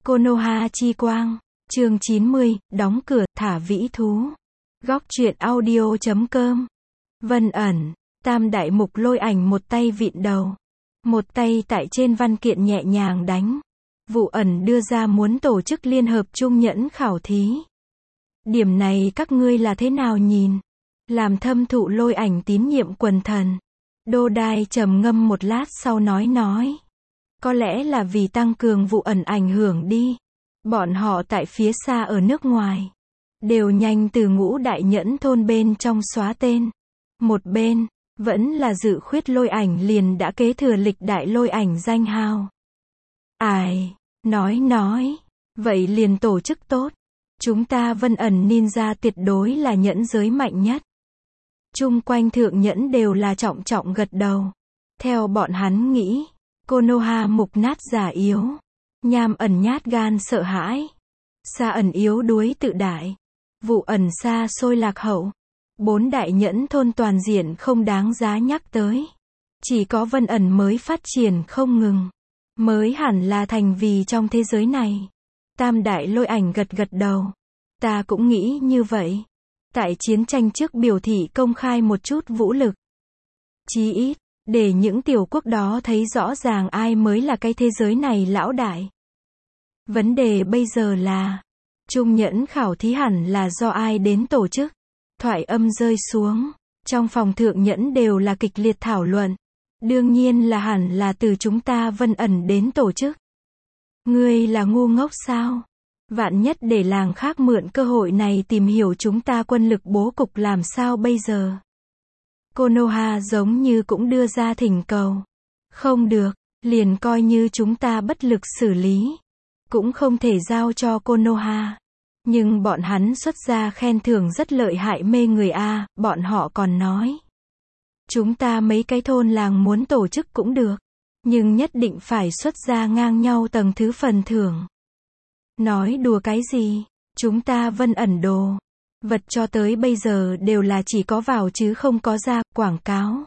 Konoha chi quang. Chương 90, đóng cửa, thả vĩ thú. Góc truyện audio.com. Vân ẩn. Tam đại mục lôi ảnh một tay vịn đầu, một tay tại trên văn kiện nhẹ nhàng đánh. Vụ ẩn đưa ra muốn tổ chức liên hợp trung nhẫn khảo thí. Điểm này các ngươi là thế nào nhìn? Làm thâm thụ lôi ảnh tín nhiệm quần thần. Đô Đai trầm ngâm một lát sau nói. Có lẽ là vì tăng cường vụ ẩn ảnh hưởng đi. Bọn họ tại phía xa ở nước ngoài. Đều nhanh từ ngũ đại nhẫn thôn bên trong xóa tên. Một bên, vẫn là dự khuyết lôi ảnh liền đã kế thừa lịch đại lôi ảnh danh hào. Ai, nói, vậy liền tổ chức tốt. Chúng ta Vân ẩn ninja tuyệt đối là nhẫn giới mạnh nhất. Chung quanh thượng nhẫn đều là trọng gật đầu. Theo bọn hắn nghĩ, Konoha mục nát giả yếu. Nham ẩn nhát gan sợ hãi. Sa ẩn yếu đuối tự đại. Vụ ẩn xa xôi lạc hậu. 4 đại nhẫn thôn toàn diện không đáng giá nhắc tới. Chỉ có Vân ẩn mới phát triển không ngừng. Mới hẳn là thành vì trong thế giới này. Tam đại lôi ảnh gật đầu. Ta cũng nghĩ như vậy. Tại chiến tranh trước biểu thị công khai một chút vũ lực. Chí ít, để những tiểu quốc đó thấy rõ ràng ai mới là cái thế giới này lão đại. Vấn đề bây giờ là, trung nhẫn khảo thí hẳn là do ai đến tổ chức. Thoại âm rơi xuống, trong phòng thượng nhẫn đều là kịch liệt thảo luận. Đương nhiên là hẳn là từ chúng ta Vân ẩn đến tổ chức. Ngươi là ngu ngốc sao? Vạn nhất để làng khác mượn cơ hội này tìm hiểu chúng ta quân lực bố cục làm sao bây giờ? Konoha giống như cũng đưa ra thỉnh cầu. Không được, liền coi như chúng ta bất lực xử lý. Cũng không thể giao cho Konoha. Nhưng bọn hắn xuất ra khen thưởng rất lợi hại mê người a, bọn họ còn nói. Chúng ta mấy cái thôn làng muốn tổ chức cũng được. Nhưng nhất định phải xuất ra ngang nhau tầng thứ phần thưởng. Nói đùa cái gì? Chúng ta Vân ẩn đồ. Vật cho tới bây giờ đều là chỉ có vào chứ không có ra, quảng cáo.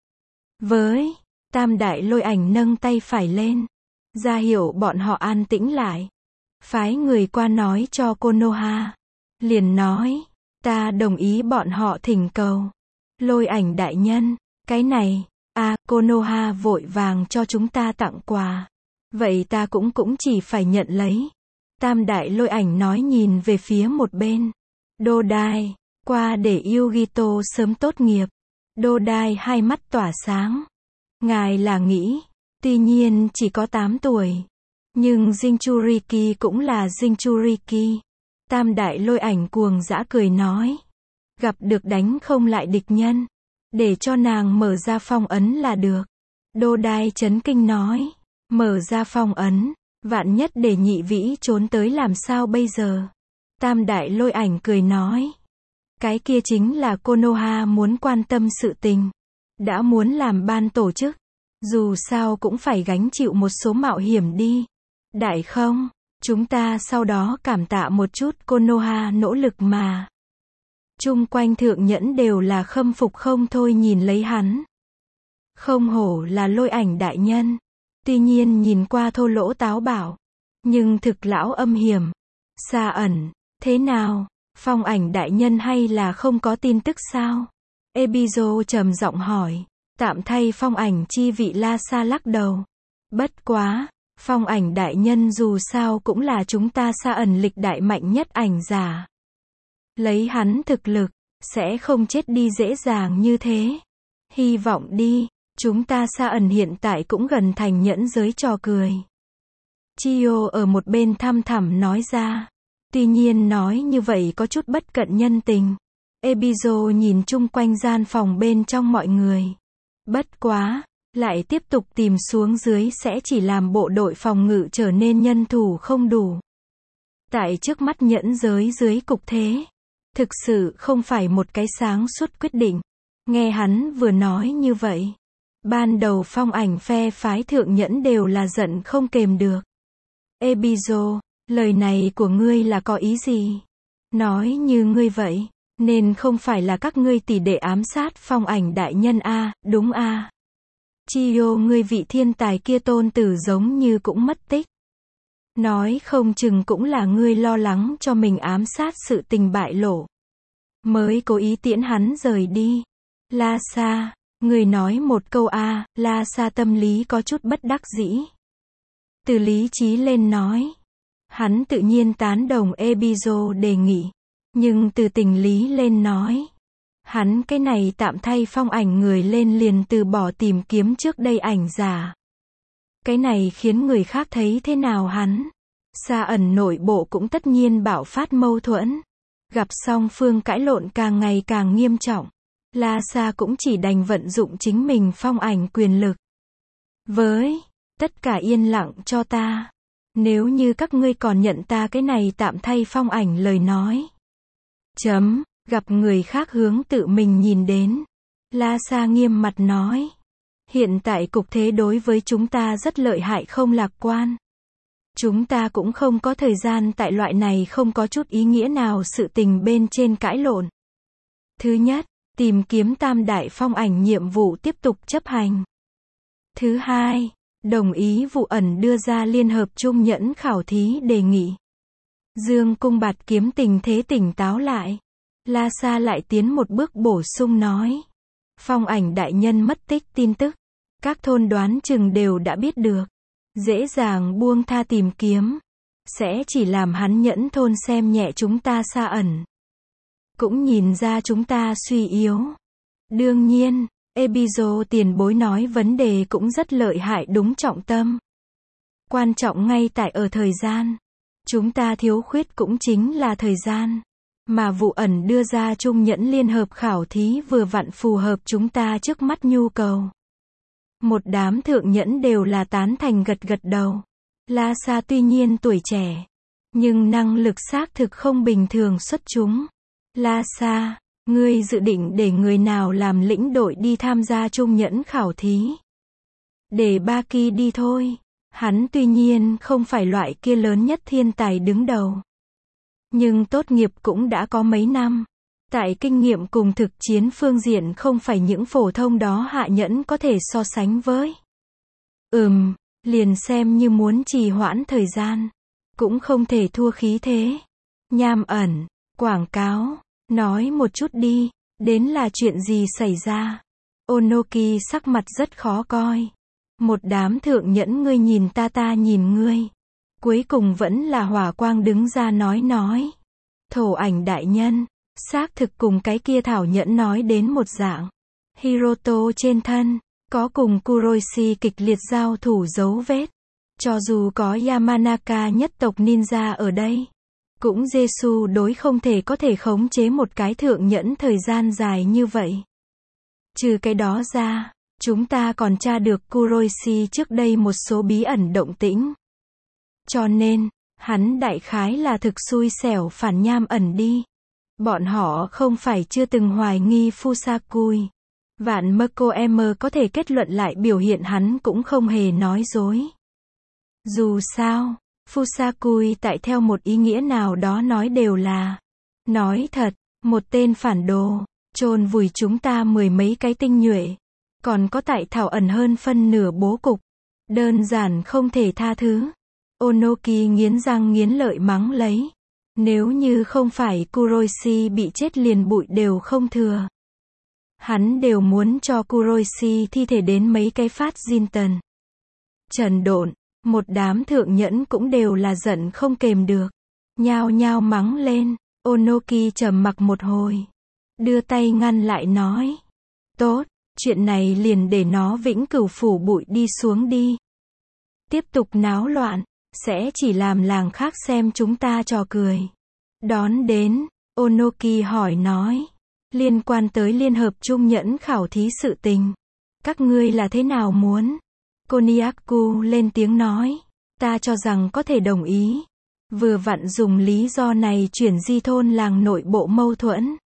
Với, tam đại lôi ảnh nâng tay phải lên. Ra hiệu bọn họ an tĩnh lại. Phái người qua nói cho Konoha. Liền nói, ta đồng ý bọn họ thỉnh cầu. Lôi ảnh đại nhân, cái này, Konoha vội vàng cho chúng ta tặng quà. Vậy ta cũng chỉ phải nhận lấy. Tam đại lôi ảnh nói nhìn về phía một bên. Đô Đai, qua để Yugito sớm tốt nghiệp. Đô Đai hai mắt tỏa sáng. Ngài là nghĩ, tuy nhiên chỉ có 8 tuổi. Nhưng Jinchuriki cũng là Jinchuriki. Tam đại lôi ảnh cuồng dã cười nói. Gặp được đánh không lại địch nhân. Để cho nàng mở ra phong ấn là được. Đô Đai chấn kinh nói. Mở ra phong ấn. Vạn nhất để nhị vĩ trốn tới làm sao bây giờ? Tam đại lôi ảnh cười nói. Cái kia chính là Konoha muốn quan tâm sự tình. Đã muốn làm ban tổ chức. Dù sao cũng phải gánh chịu một số mạo hiểm đi. Đại không, chúng ta sau đó cảm tạ một chút Konoha nỗ lực mà. Chung quanh thượng nhẫn đều là khâm phục không thôi nhìn lấy hắn. Không hổ là lôi ảnh đại nhân. Tuy nhiên nhìn qua thô lỗ táo bạo. Nhưng thực lão âm hiểm. Sa ẩn, thế nào? Phong ảnh đại nhân hay là không có tin tức sao? Ebizo trầm giọng hỏi. Tạm thay phong ảnh chi vị La Sa lắc đầu. Bất quá, phong ảnh đại nhân dù sao cũng là chúng ta Sa ẩn lịch đại mạnh nhất ảnh giả. Lấy hắn thực lực, sẽ không chết đi dễ dàng như thế. Hy vọng đi, chúng ta Sa ẩn hiện tại cũng gần thành nhẫn giới trò cười. Chiyo ở một bên thăm thẳm nói ra. Tuy nhiên nói như vậy có chút bất cận nhân tình. Ebizo nhìn chung quanh gian phòng bên trong mọi người. Bất quá, lại tiếp tục tìm xuống dưới sẽ chỉ làm bộ đội phòng ngự trở nên nhân thủ không đủ. Tại trước mắt nhẫn giới dưới cục thế, thực sự không phải một cái sáng suốt quyết định. Nghe hắn vừa nói như vậy, ban đầu phong ảnh phe phái thượng nhẫn đều là giận không kềm được. Ebizo, lời này của ngươi là có ý gì? Nói như ngươi vậy, nên không phải là các ngươi tỷ đệ ám sát phong ảnh đại nhân a, đúng a? Chiyo ngươi vị thiên tài kia tôn tử giống như cũng mất tích. Nói không chừng cũng là ngươi lo lắng cho mình ám sát sự tình bại lộ. Mới cố ý tiễn hắn rời đi. La Sa, người nói một câu a, La Sa tâm lý có chút bất đắc dĩ. Từ lý trí lên nói. Hắn tự nhiên tán đồng Ebizo đề nghị. Nhưng từ tình lý lên nói. Hắn cái này tạm thay phong ảnh người lên liền từ bỏ tìm kiếm trước đây ảnh giả. Cái này khiến người khác thấy thế nào hắn. Sa ẩn nội bộ cũng tất nhiên bạo phát mâu thuẫn. Gặp song phương cãi lộn càng ngày càng nghiêm trọng. La Sa cũng chỉ đành vận dụng chính mình phong ảnh quyền lực. Với tất cả yên lặng cho ta. Nếu như các ngươi còn nhận ta cái này tạm thay phong ảnh lời nói. Gặp người khác hướng tự mình nhìn đến. La Sa nghiêm mặt nói. Hiện tại cục thế đối với chúng ta rất lợi hại không lạc quan. Chúng ta cũng không có thời gian tại loại này không có chút ý nghĩa nào sự tình bên trên cãi lộn. Thứ nhất, tìm kiếm tam đại phong ảnh nhiệm vụ tiếp tục chấp hành. Thứ hai, đồng ý vụ ẩn đưa ra liên hợp trung nhẫn khảo thí đề nghị. Dương Cung Bạt Kiếm tình thế tỉnh táo lại. La Sa lại tiến một bước bổ sung nói. Phong ảnh đại nhân mất tích tin tức. Các thôn đoán chừng đều đã biết được. Dễ dàng buông tha tìm kiếm. Sẽ chỉ làm hắn nhẫn thôn xem nhẹ chúng ta Sa ẩn. Cũng nhìn ra chúng ta suy yếu. Đương nhiên, Ebizo tiền bối nói vấn đề cũng rất lợi hại đúng trọng tâm. Quan trọng ngay tại ở thời gian. Chúng ta thiếu khuyết cũng chính là thời gian. Mà vụ ẩn đưa ra trung nhẫn liên hợp khảo thí vừa vặn phù hợp chúng ta trước mắt nhu cầu. Một đám thượng nhẫn đều là tán thành gật gật đầu. La Sa tuy nhiên tuổi trẻ, nhưng năng lực xác thực không bình thường xuất chúng. La Sa, ngươi dự định để người nào làm lĩnh đội đi tham gia trung nhẫn khảo thí? Để Ba Ki đi thôi. Hắn tuy nhiên không phải loại kia lớn nhất thiên tài đứng đầu. Nhưng tốt nghiệp cũng đã có mấy năm. Tại kinh nghiệm cùng thực chiến phương diện không phải những phổ thông đó hạ nhẫn có thể so sánh với. Liền xem như muốn trì hoãn thời gian. Cũng không thể thua khí thế. Nham ẩn, quảng cáo, nói một chút đi, đến là chuyện gì xảy ra. Onoki sắc mặt rất khó coi. Một đám thượng nhẫn ngươi nhìn ta nhìn ngươi. Cuối cùng vẫn là Hỏa Quang đứng ra nói. Thổ ảnh đại nhân, xác thực cùng cái kia thảo nhẫn nói đến một dạng. Hiroto trên thân, có cùng Kuroishi kịch liệt giao thủ dấu vết. Cho dù có Yamanaka nhất tộc ninja ở đây. Cũng Jesu đối không thể có thể khống chế một cái thượng nhẫn thời gian dài như vậy. Trừ cái đó ra, chúng ta còn tra được Kuroishi trước đây một số bí ẩn động tĩnh. Cho nên, hắn đại khái là thực xui xẻo phản nham ẩn đi. Bọn họ không phải chưa từng hoài nghi Fusakui. Vạn Mako M có thể kết luận lại biểu hiện hắn cũng không hề nói dối. Dù sao, Fusakui tại theo một ý nghĩa nào đó nói đều là nói thật, một tên phản đồ, chôn vùi chúng ta mười mấy cái tinh nhuệ. Còn có tại thảo ẩn hơn phân nửa bố cục. Đơn giản không thể tha thứ. Onoki nghiến răng nghiến lợi mắng lấy. Nếu như không phải Kuroishi bị chết liền bụi đều không thừa. Hắn đều muốn cho Kuroishi thi thể đến mấy cái phát Jinton. Trần độn, một đám thượng nhẫn cũng đều là giận không kềm được. Nhao nhao mắng lên. Onoki trầm mặc một hồi. Đưa tay ngăn lại nói. Tốt, chuyện này liền để nó vĩnh cửu phủ bụi đi xuống đi. Tiếp tục náo loạn, sẽ chỉ làm làng khác xem chúng ta trò cười. Đón đến, Onoki hỏi nói. Liên quan tới liên hợp trung nhẫn khảo thí sự tình. Các ngươi là thế nào muốn? Koniaku lên tiếng nói. Ta cho rằng có thể đồng ý. Vừa vặn dùng lý do này chuyển di thôn làng nội bộ mâu thuẫn.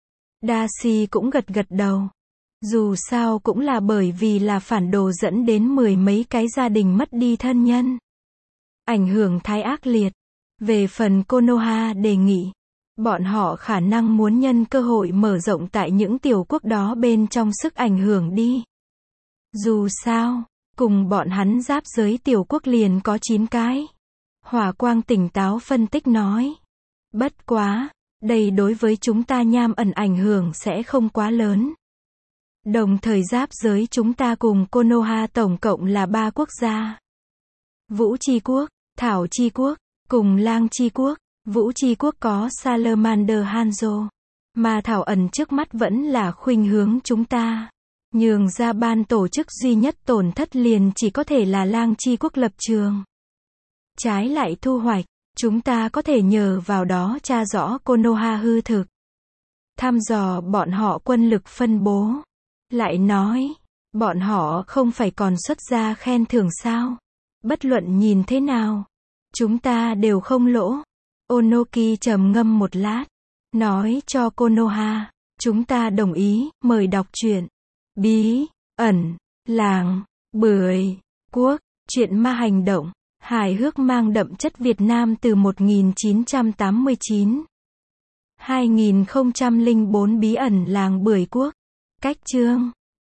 Dashi cũng gật gật đầu. Dù sao cũng là bởi vì là phản đồ dẫn đến mười mấy cái gia đình mất đi thân nhân. Ảnh hưởng thái ác liệt. Về phần Konoha đề nghị. Bọn họ khả năng muốn nhân cơ hội mở rộng tại những tiểu quốc đó bên trong sức ảnh hưởng đi. Dù sao, cùng bọn hắn giáp giới tiểu quốc liền có 9 cái. Hỏa Quang tỉnh táo phân tích nói. Bất quá, đây đối với chúng ta nham ẩn ảnh hưởng sẽ không quá lớn. Đồng thời giáp giới chúng ta cùng Konoha tổng cộng là 3 quốc gia. Vũ Chi Quốc, Thảo Chi Quốc, cùng Lang Chi Quốc. Vũ Chi Quốc có Salamander Hanzo. Mà Thảo ẩn trước mắt vẫn là khuynh hướng chúng ta. Nhường ra ban tổ chức duy nhất tổn thất liền chỉ có thể là Lang Chi Quốc lập trường. Trái lại thu hoạch, chúng ta có thể nhờ vào đó tra rõ Konoha hư thực. Thăm dò bọn họ quân lực phân bố. Lại nói, bọn họ không phải còn xuất ra khen thưởng sao? Bất luận nhìn thế nào, chúng ta đều không lỗ. Onoki trầm ngâm một lát, nói cho Konoha, chúng ta đồng ý, mời đọc truyện. Bí, ẩn, làng, bưởi, quốc, truyện ma hành động, hài hước mang đậm chất Việt Nam từ 1989. 2004 bí ẩn làng bưởi quốc. Cách chương